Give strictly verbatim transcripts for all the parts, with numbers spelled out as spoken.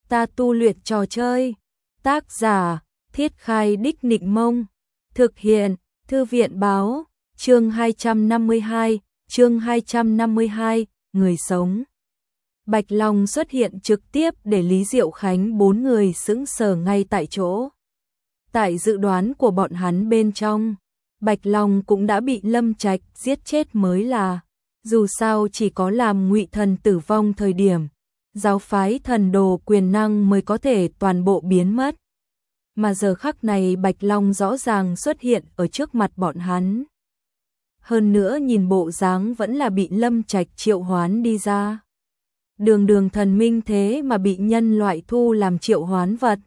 Ta tu luyện trò chơi. Tác giả, Thiết Khai Đích Nịnh Mông. Thực hiện, Thư viện Báo. Chương hai trăm năm mươi hai, chương hai trăm năm mươi hai, người sống. Bạch Long xuất hiện trực tiếp để Lý Diệu Khánh bốn người sững sờ ngay tại chỗ. Tại dự đoán của bọn hắn bên trong, Bạch Long cũng đã bị Lâm Trạch giết chết mới là. Dù sao chỉ có làm Ngụy Thần tử vong thời điểm, giáo phái thần đồ quyền năng mới có thể toàn bộ biến mất. Mà giờ khắc này Bạch Long rõ ràng xuất hiện ở trước mặt bọn hắn. Hơn nữa nhìn bộ dáng vẫn là bị Lâm Trạch triệu hoán đi ra. Đường đường thần minh thế mà bị nhân loại thu làm triệu hoán vật.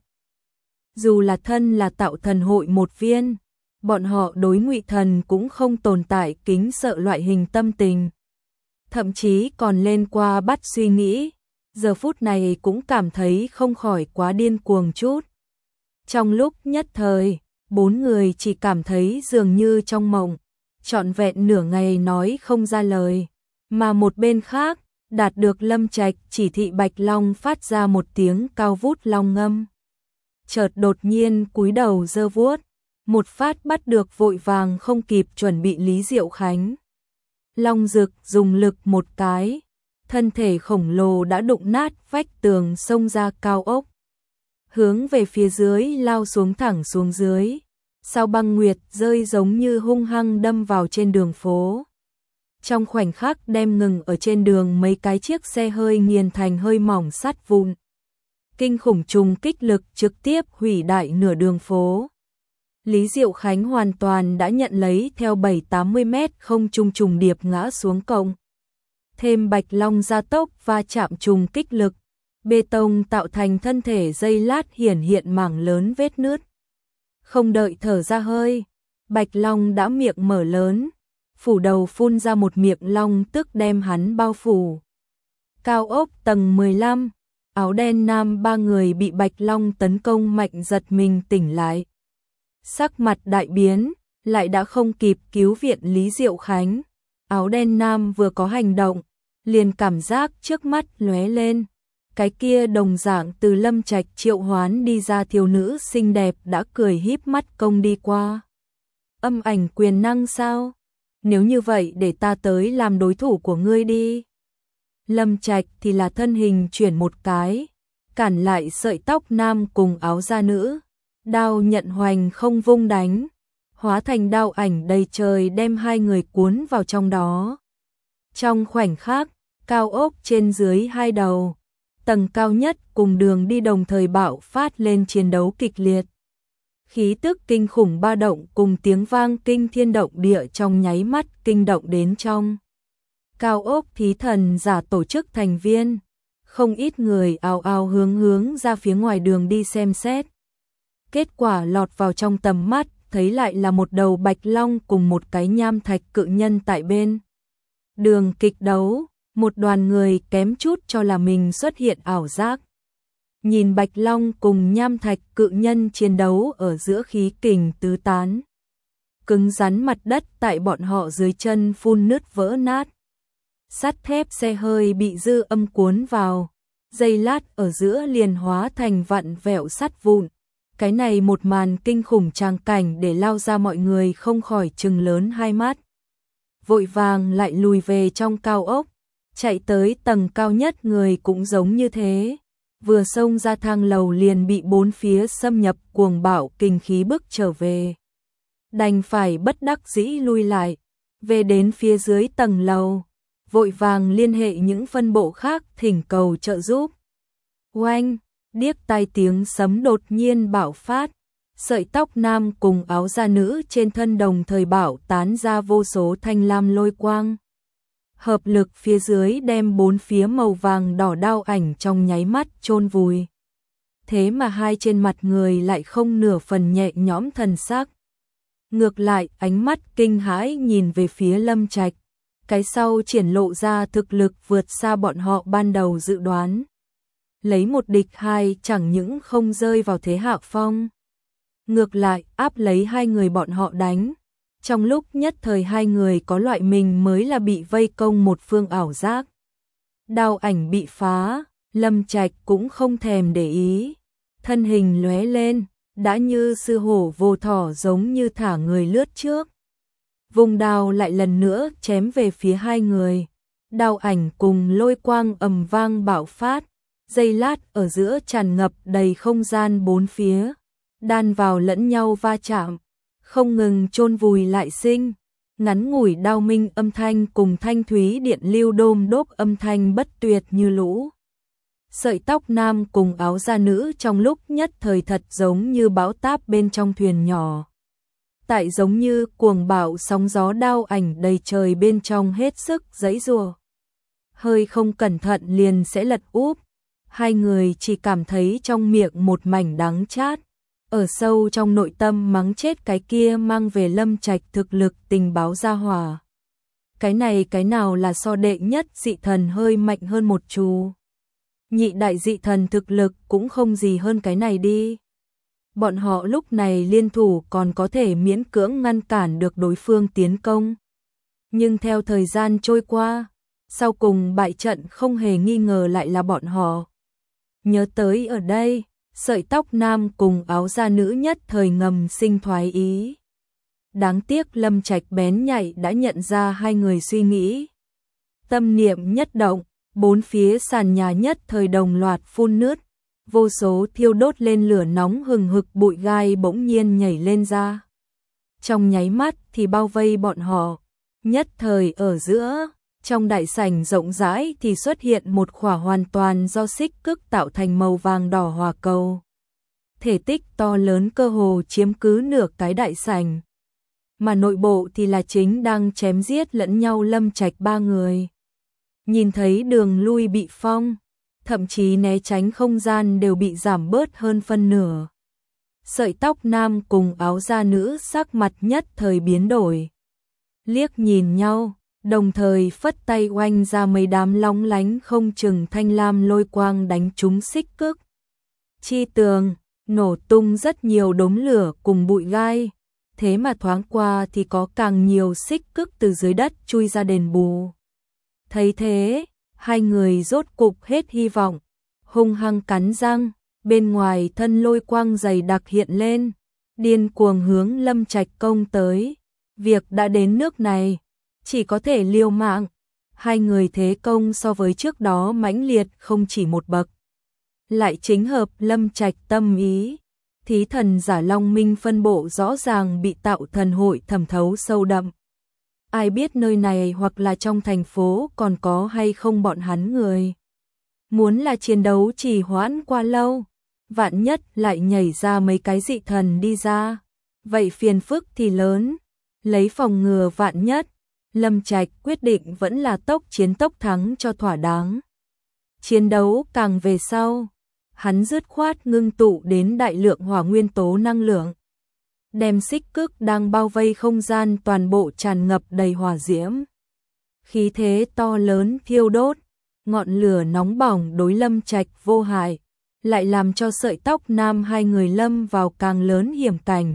Dù là thân là tạo thần hội một viên, bọn họ đối Ngụy Thần cũng không tồn tại kính sợ loại hình tâm tình. Thậm chí còn lên qua bắt suy nghĩ, giờ phút này cũng cảm thấy không khỏi quá điên cuồng chút. Trong lúc nhất thời, bốn người chỉ cảm thấy dường như trong mộng, trọn vẹn nửa ngày nói không ra lời. Mà một bên khác, đạt được Lâm Trạch chỉ thị Bạch Long phát ra một tiếng cao vút long ngâm. Chợt đột nhiên cúi đầu giơ vuốt, một phát bắt được vội vàng không kịp chuẩn bị Lý Diệu Khánh. Long Dực dùng lực một cái, thân thể khổng lồ đã đụng nát vách tường xông ra cao ốc. Hướng về phía dưới lao xuống thẳng xuống dưới, sao băng nguyệt rơi giống như hung hăng đâm vào trên đường phố. Trong khoảnh khắc đem ngừng ở trên đường mấy cái chiếc xe hơi nghiền thành hơi mỏng sắt vụn. Kinh khủng trùng kích lực trực tiếp hủy đại nửa đường phố. Lý Diệu Khánh hoàn toàn đã nhận lấy theo bảy tám mươi mét không trung trùng điệp ngã xuống cộng. Thêm Bạch Long gia tốc và chạm trùng kích lực, bê tông tạo thành thân thể dây lát hiển hiện mảng lớn vết nứt. Không đợi thở ra hơi, Bạch Long đã miệng mở lớn, phủ đầu phun ra một miệng long tức đem hắn bao phủ. Cao ốc tầng mười lăm, áo đen nam ba người bị Bạch Long tấn công mạnh giật mình tỉnh lại. Sắc mặt đại biến, lại đã không kịp cứu viện Lý Diệu Khánh. Áo đen nam vừa có hành động, liền cảm giác trước mắt lóe lên. Cái kia đồng dạng từ Lâm Trạch triệu hoán đi ra thiếu nữ xinh đẹp đã cười híp mắt công đi qua. Âm ảnh quyền năng sao? Nếu như vậy để ta tới làm đối thủ của ngươi đi. Lâm Trạch thì là thân hình chuyển một cái, cản lại sợi tóc nam cùng áo da nữ. Đao nhận hoành không vung đánh, hóa thành đao ảnh đầy trời đem hai người cuốn vào trong đó. Trong khoảnh khắc, cao ốc trên dưới hai đầu, tầng cao nhất cùng đường đi đồng thời bạo phát lên chiến đấu kịch liệt. Khí tức kinh khủng ba động cùng tiếng vang kinh thiên động địa trong nháy mắt kinh động đến trong. Cao ốc thí thần giả tổ chức thành viên, không ít người ào ào hướng hướng ra phía ngoài đường đi xem xét. Kết quả lọt vào trong tầm mắt, thấy lại là một đầu bạch long cùng một cái nham thạch cự nhân tại bên. Đường kịch đấu, một đoàn người kém chút cho là mình xuất hiện ảo giác. Nhìn bạch long cùng nham thạch cự nhân chiến đấu ở giữa khí kình tứ tán. Cứng rắn mặt đất tại bọn họ dưới chân phun nứt vỡ nát. Sắt thép xe hơi bị dư âm cuốn vào, giây lát ở giữa liền hóa thành vặn vẹo sắt vụn. Cái này một màn kinh khủng tràng cảnh để lao ra mọi người không khỏi trừng lớn hai mắt. Vội vàng lại lùi về trong cao ốc, chạy tới tầng cao nhất người cũng giống như thế. Vừa xông ra thang lầu liền bị bốn phía xâm nhập cuồng bạo kinh khí bức trở về. Đành phải bất đắc dĩ lui lại, về đến phía dưới tầng lầu, vội vàng liên hệ những phân bộ khác thỉnh cầu trợ giúp. Oanh! Điếc tai tiếng sấm đột nhiên bạo phát, sợi tóc nam cùng áo da nữ trên thân đồng thời bạo tán ra vô số thanh lam lôi quang. Hợp lực phía dưới đem bốn phía màu vàng đỏ đao ảnh trong nháy mắt chôn vùi. Thế mà hai trên mặt người lại không nửa phần nhẹ nhõm thần sắc. Ngược lại ánh mắt kinh hãi nhìn về phía Lâm Trạch, cái sau triển lộ ra thực lực vượt xa bọn họ ban đầu dự đoán. Lấy một địch hai chẳng những không rơi vào thế hạ phong. Ngược lại áp lấy hai người bọn họ đánh. Trong lúc nhất thời hai người có loại mình mới là bị vây công một phương ảo giác. Đao ảnh bị phá, Lâm Trạch cũng không thèm để ý, thân hình lóe lên, đã như sư hổ vô thỏ giống như thả người lướt trước. Vùng đao lại lần nữa chém về phía hai người, đao ảnh cùng lôi quang ầm vang bạo phát, giây lát ở giữa tràn ngập đầy không gian bốn phía, đan vào lẫn nhau va chạm, không ngừng chôn vùi lại sinh. Ngắn ngủi đao minh âm thanh cùng thanh thúy điện lưu đôm đốp âm thanh bất tuyệt như lũ. Sợi tóc nam cùng áo da nữ trong lúc nhất thời thật giống như bão táp bên trong thuyền nhỏ. Tại giống như cuồng bạo sóng gió đao ảnh đầy trời bên trong hết sức giãy giụa. Hơi không cẩn thận liền sẽ lật úp. Hai người chỉ cảm thấy trong miệng một mảnh đắng chát. Ở sâu trong nội tâm mắng chết cái kia mang về Lâm Trạch thực lực tình báo gia hỏa. Cái này cái nào là so đệ nhất dị thần hơi mạnh hơn một chú. Nhị đại dị thần thực lực cũng không gì hơn cái này đi. Bọn họ lúc này liên thủ còn có thể miễn cưỡng ngăn cản được đối phương tiến công. Nhưng theo thời gian trôi qua, sau cùng bại trận không hề nghi ngờ lại là bọn họ. Nhớ tới ở đây, sợi tóc nam cùng áo da nữ nhất thời ngầm sinh thoái ý. Đáng tiếc Lâm Trạch bén nhạy đã nhận ra hai người suy nghĩ. Tâm niệm nhất động, bốn phía sàn nhà nhất thời đồng loạt phun nước, vô số thiêu đốt lên lửa nóng hừng hực bụi gai bỗng nhiên nhảy lên ra. Trong nháy mắt thì bao vây bọn họ, nhất thời ở giữa, trong đại sảnh rộng rãi thì xuất hiện một khỏa hoàn toàn do xích cức tạo thành màu vàng đỏ hỏa cầu. Thể tích to lớn cơ hồ chiếm cứ nửa cái đại sảnh. Mà nội bộ thì là chính đang chém giết lẫn nhau Lâm Trạch ba người. Nhìn thấy đường lui bị phong, thậm chí né tránh không gian đều bị giảm bớt hơn phân nửa. Sợi tóc nam cùng áo da nữ sắc mặt nhất thời biến đổi. Liếc nhìn nhau, đồng thời phất tay oanh ra mấy đám lóng lánh không chừng thanh lam lôi quang đánh trúng xích cức. Chi tường, nổ tung rất nhiều đốm lửa cùng bụi gai, thế mà thoáng qua thì có càng nhiều xích cức từ dưới đất chui ra đền bù. Thấy thế, hai người rốt cục hết hy vọng, hung hăng cắn răng, bên ngoài thân lôi quang dày đặc hiện lên, điên cuồng hướng Lâm Trạch công tới. Việc đã đến nước này, chỉ có thể liều mạng. Hai người thế công so với trước đó mãnh liệt không chỉ một bậc. Lại chính hợp Lâm Trạch tâm ý. Thí thần giả Long Minh phân bộ rõ ràng bị tạo thần hội thẩm thấu sâu đậm. Ai biết nơi này hoặc là trong thành phố còn có hay không bọn hắn người. Muốn là chiến đấu trì hoãn quá lâu, vạn nhất lại nhảy ra mấy cái dị thần đi ra. Vậy phiền phức thì lớn, lấy phòng ngừa vạn nhất. Lâm Trạch quyết định vẫn là tốc chiến tốc thắng cho thỏa đáng. Chiến đấu càng về sau, hắn dứt khoát ngưng tụ đến đại lượng hỏa nguyên tố năng lượng. Đem xích cức đang bao vây không gian toàn bộ tràn ngập đầy hỏa diễm. Khí thế to lớn thiêu đốt, ngọn lửa nóng bỏng đối Lâm Trạch vô hại, lại làm cho sợi tóc nam hai người lâm vào càng lớn hiểm cảnh.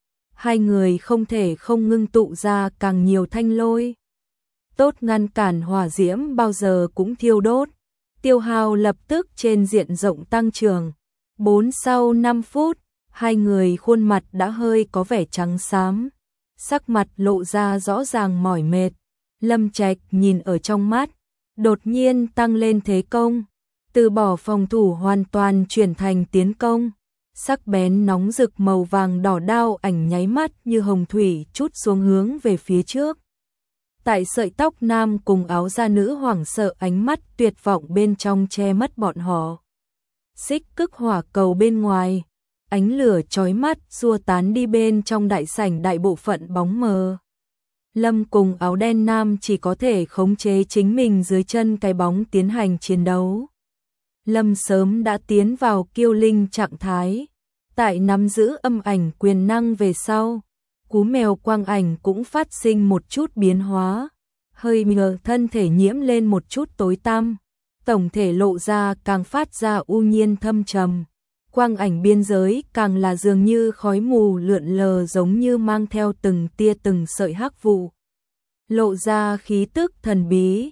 Hai người không thể không ngưng tụ ra càng nhiều thanh lôi. Tốt ngăn cản hỏa diễm bao giờ cũng thiêu đốt. Tiêu hao lập tức trên diện rộng tăng trưởng. Bốn sau năm phút, hai người khuôn mặt đã hơi có vẻ trắng xám. Sắc mặt lộ ra rõ ràng mỏi mệt. Lâm Trạch nhìn ở trong mắt, đột nhiên tăng lên thế công. Từ bỏ phòng thủ hoàn toàn chuyển thành tiến công. Sắc bén nóng rực màu vàng đỏ đao ảnh nháy mắt như hồng thủy trút xuống hướng về phía trước. Tại sợi tóc nam cùng áo da nữ hoảng sợ ánh mắt tuyệt vọng bên trong che mất bọn họ. Xích cức hỏa cầu bên ngoài, ánh lửa chói mắt xua tán đi bên trong đại sảnh đại bộ phận bóng mờ. Lâm cùng áo đen nam chỉ có thể khống chế chính mình dưới chân cái bóng tiến hành chiến đấu. Lâm sớm đã tiến vào kiêu linh trạng thái, tại nắm giữ âm ảnh quyền năng về sau, cú mèo quang ảnh cũng phát sinh một chút biến hóa, hơi mờ thân thể nhiễm lên một chút tối tăm, tổng thể lộ ra càng phát ra u nhiên thâm trầm, quang ảnh biên giới càng là dường như khói mù lượn lờ giống như mang theo từng tia từng sợi hắc vụ, lộ ra khí tức thần bí.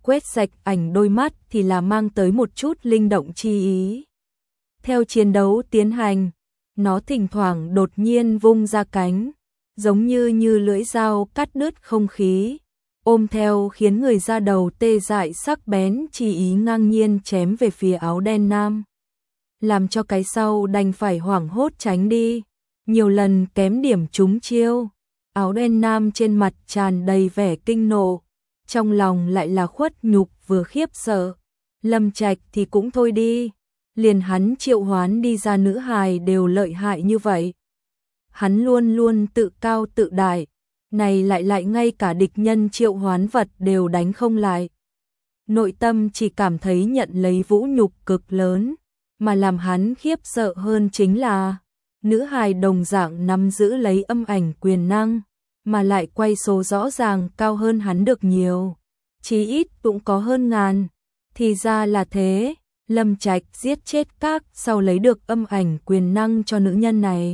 quét sạch ảnh đôi mắt thì là mang tới một chút linh động chi ý. Theo chiến đấu tiến hành, nó thỉnh thoảng đột nhiên vung ra cánh, giống như như lưỡi dao cắt đứt không khí, ôm theo khiến người da đầu tê dại sắc bén chỉ ý ngang nhiên chém về phía áo đen nam. Làm cho cái sau đành phải hoảng hốt tránh đi, nhiều lần kém điểm trúng chiêu. Áo đen nam trên mặt tràn đầy vẻ kinh nộ, trong lòng lại là khuất nhục vừa khiếp sợ. Lâm Trạch thì cũng thôi đi, liền hắn triệu hoán đi ra nữ hài đều lợi hại như vậy. Hắn luôn luôn tự cao tự đại, này lại lại ngay cả địch nhân triệu hoán vật đều đánh không lại. Nội tâm chỉ cảm thấy nhận lấy vũ nhục cực lớn, mà làm hắn khiếp sợ hơn chính là nữ hài đồng dạng nắm giữ lấy âm ảnh quyền năng, mà lại quay số rõ ràng cao hơn hắn được nhiều, chí ít cũng có hơn ngàn. Thì ra là thế, Lâm Trạch giết chết các sau lấy được âm ảnh quyền năng cho nữ nhân này.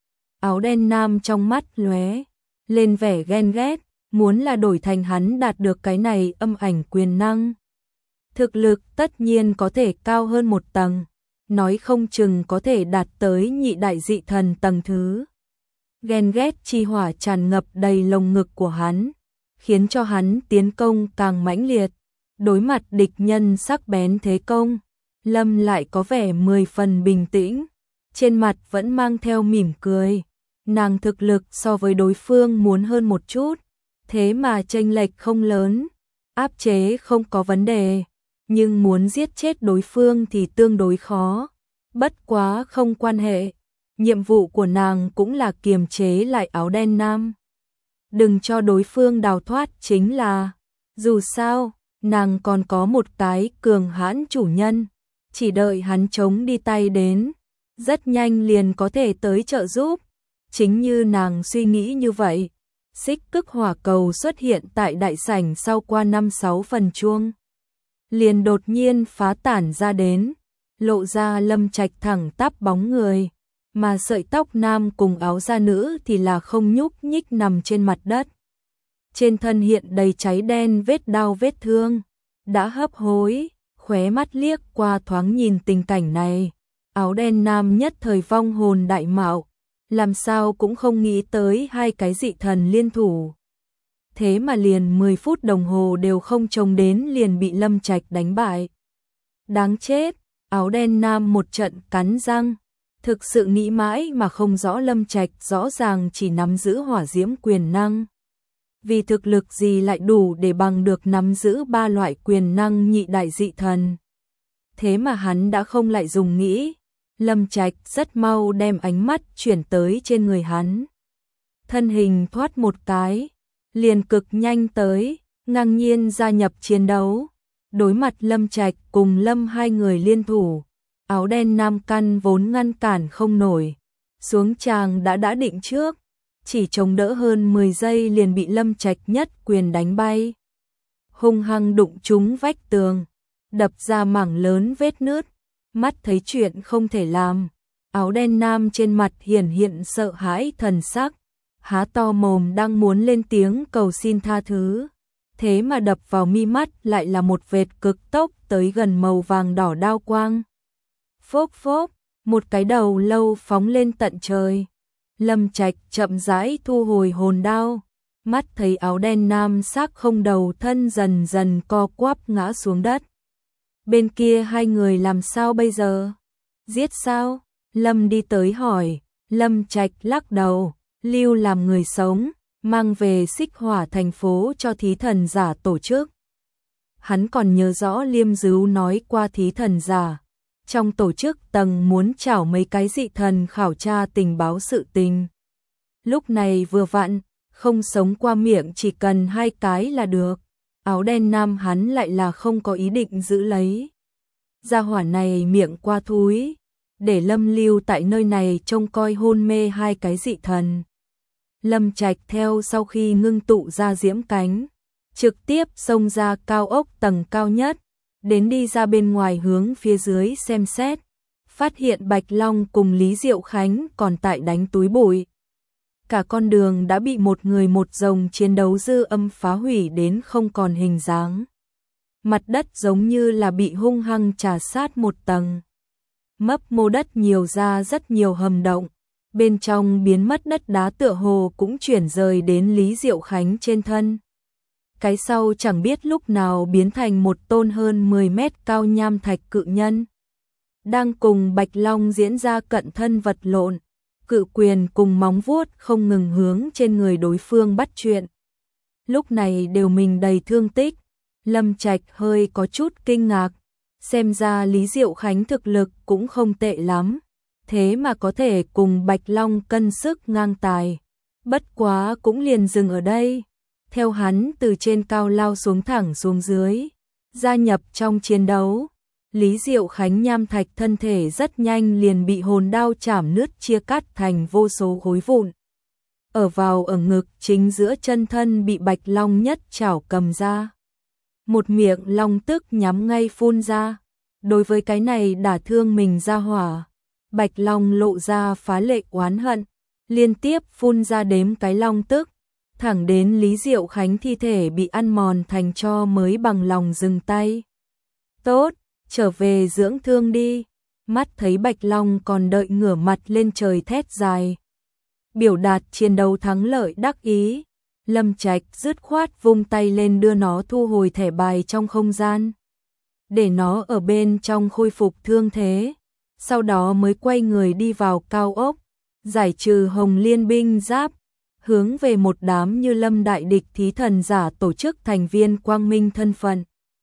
Áo đen nam trong mắt lóe lên vẻ ghen ghét, muốn là đổi thành hắn đạt được cái này âm ảnh quyền năng. Thực lực tất nhiên có thể cao hơn một tầng, nói không chừng có thể đạt tới nhị đại dị thần tầng thứ. Ghen ghét chi hỏa tràn ngập đầy lồng ngực của hắn, khiến cho hắn tiến công càng mãnh liệt. Đối mặt địch nhân sắc bén thế công, Lâm lại có vẻ mười phần bình tĩnh, trên mặt vẫn mang theo mỉm cười. Nàng thực lực so với đối phương muốn hơn một chút, thế mà chênh lệch không lớn, áp chế không có vấn đề, nhưng muốn giết chết đối phương thì tương đối khó. Bất quá không quan hệ, nhiệm vụ của nàng cũng là kiềm chế lại áo đen nam. Đừng cho đối phương đào thoát chính là, dù sao, nàng còn có một cái cường hãn chủ nhân, chỉ đợi hắn chống đi tay đến, rất nhanh liền có thể tới trợ giúp. Chính như nàng suy nghĩ như vậy, xích cức hỏa cầu xuất hiện tại đại sảnh sau qua năm sáu phần chuông, liền đột nhiên phá tản ra đến, lộ ra Lâm Trạch thẳng tắp bóng người, mà sợi tóc nam cùng áo da nữ thì là không nhúc nhích nằm trên mặt đất. Trên thân hiện đầy cháy đen vết đau vết thương, đã hấp hối, khóe mắt liếc qua thoáng nhìn tình cảnh này, áo đen nam nhất thời vong hồn đại mạo, làm sao cũng không nghĩ tới hai cái dị thần liên thủ. Thế mà liền mười phút đồng hồ đều không trông đến liền bị Lâm Trạch đánh bại. Đáng chết, áo đen nam một trận cắn răng, thực sự nghĩ mãi mà không rõ Lâm Trạch rõ ràng chỉ nắm giữ hỏa diễm quyền năng. Vì thực lực gì lại đủ để bằng được nắm giữ ba loại quyền năng nhị đại dị thần. Thế mà hắn đã không lại dùng nghĩ. Lâm Trạch rất mau đem ánh mắt chuyển tới trên người hắn. Thân hình thoát một cái, liền cực nhanh tới, ngang nhiên gia nhập chiến đấu. Đối mặt Lâm Trạch cùng Lâm hai người liên thủ, áo đen nam căn vốn ngăn cản không nổi, xuống tràng đã đã định trước, chỉ chống đỡ hơn mười giây liền bị Lâm Trạch nhất quyền đánh bay. Hung hăng đụng trúng vách tường, đập ra mảng lớn vết nứt. Mắt thấy chuyện không thể làm, áo đen nam trên mặt hiển hiện sợ hãi thần sắc, há to mồm đang muốn lên tiếng cầu xin tha thứ, thế mà đập vào mi mắt lại là một vệt cực tốc tới gần màu vàng đỏ đao quang. Phốc phốc, một cái đầu lâu phóng lên tận trời. Lâm Trạch chậm rãi thu hồi hồn đao, mắt thấy áo đen nam xác không đầu thân dần dần co quắp ngã xuống đất. Bên kia hai người làm sao bây giờ? Giết sao? Lâm đi tới hỏi, Lâm Trạch lắc đầu, lưu làm người sống, mang về xích hỏa thành phố cho thí thần giả tổ chức. Hắn còn nhớ rõ Liêm Dứu nói qua thí thần giả, trong tổ chức tầng muốn chảo mấy cái dị thần khảo tra tình báo sự tình. Lúc này vừa vặn, không sống qua miệng chỉ cần hai cái là được. Áo đen nam hắn lại là không có ý định giữ lấy. Gia hỏa này miệng qua thúi, để Lâm lưu tại nơi này trông coi hôn mê hai cái dị thần. Lâm Trạch theo sau khi ngưng tụ ra diễm cánh, trực tiếp xông ra cao ốc tầng cao nhất, đến đi ra bên ngoài hướng phía dưới xem xét, phát hiện Bạch Long cùng Lý Diệu Khánh còn tại đánh túi bụi. Cả con đường đã bị một người một rồng chiến đấu dư âm phá hủy đến không còn hình dáng. mặt đất giống như là bị hung hăng trà sát một tầng. Mấp mô đất nhiều ra rất nhiều hầm động, bên trong biến mất đất đá tựa hồ cũng chuyển rời đến Lý Diệu Khánh trên thân. Cái sau chẳng biết lúc nào biến thành một tôn hơn mười mét cao nham thạch cự nhân. Đang cùng Bạch Long diễn ra cận thân vật lộn, cự quyền cùng móng vuốt không ngừng hướng trên người đối phương bắt chuyện. Lúc này đều mình đầy thương tích, Lâm Trạch hơi có chút kinh ngạc, xem ra Lý Diệu Khánh thực lực cũng không tệ lắm, thế mà có thể cùng Bạch Long cân sức ngang tài. Bất quá cũng liền dừng ở đây, theo hắn từ trên cao lao xuống thẳng xuống dưới, gia nhập trong chiến đấu. Lý Diệu Khánh nham thạch thân thể rất nhanh liền bị hồn đao chảm nứt chia cắt thành vô số khối vụn. Ở vào ở ngực chính giữa chân thân bị Bạch Long nhất chảo cầm ra. Một miệng long tức nhắm ngay phun ra. Đối với cái này đả thương mình ra hỏa, Bạch Long lộ ra phá lệ oán hận, liên tiếp phun ra đếm cái long tức, thẳng đến Lý Diệu Khánh thi thể bị ăn mòn thành tro mới bằng lòng dừng tay. Tốt, trở về dưỡng thương đi. Mắt thấy Bạch Long còn đợi ngửa mặt lên trời thét dài, biểu đạt chiến đấu thắng lợi đắc ý, Lâm Trạch dứt khoát vung tay lên đưa nó thu hồi thẻ bài trong không gian, để nó ở bên trong khôi phục thương thế, sau đó mới quay người đi vào cao ốc, giải trừ Hồng Liên binh giáp, hướng về một đám như Lâm đại địch thí thần giả tổ chức thành viên quang minh thân phận.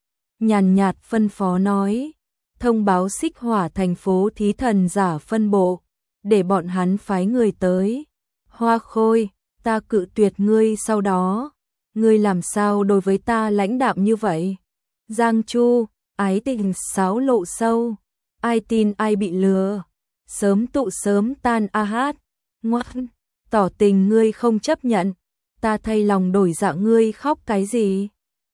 Nhàn nhạt phân phó nói, thông báo Xích Hỏa thành phố thí thần giả phân bộ, để bọn hắn phái người tới. Hoa Khôi, ta cự tuyệt ngươi, sau đó ngươi làm sao đối với ta lãnh đạm như vậy? Giang Chu, ái tình xáo lộ sâu, ai tin ai bị lừa, sớm tụ sớm tan a hát. Ngoan, tỏ tình ngươi không chấp nhận, ta thay lòng đổi dạ, ngươi khóc cái gì?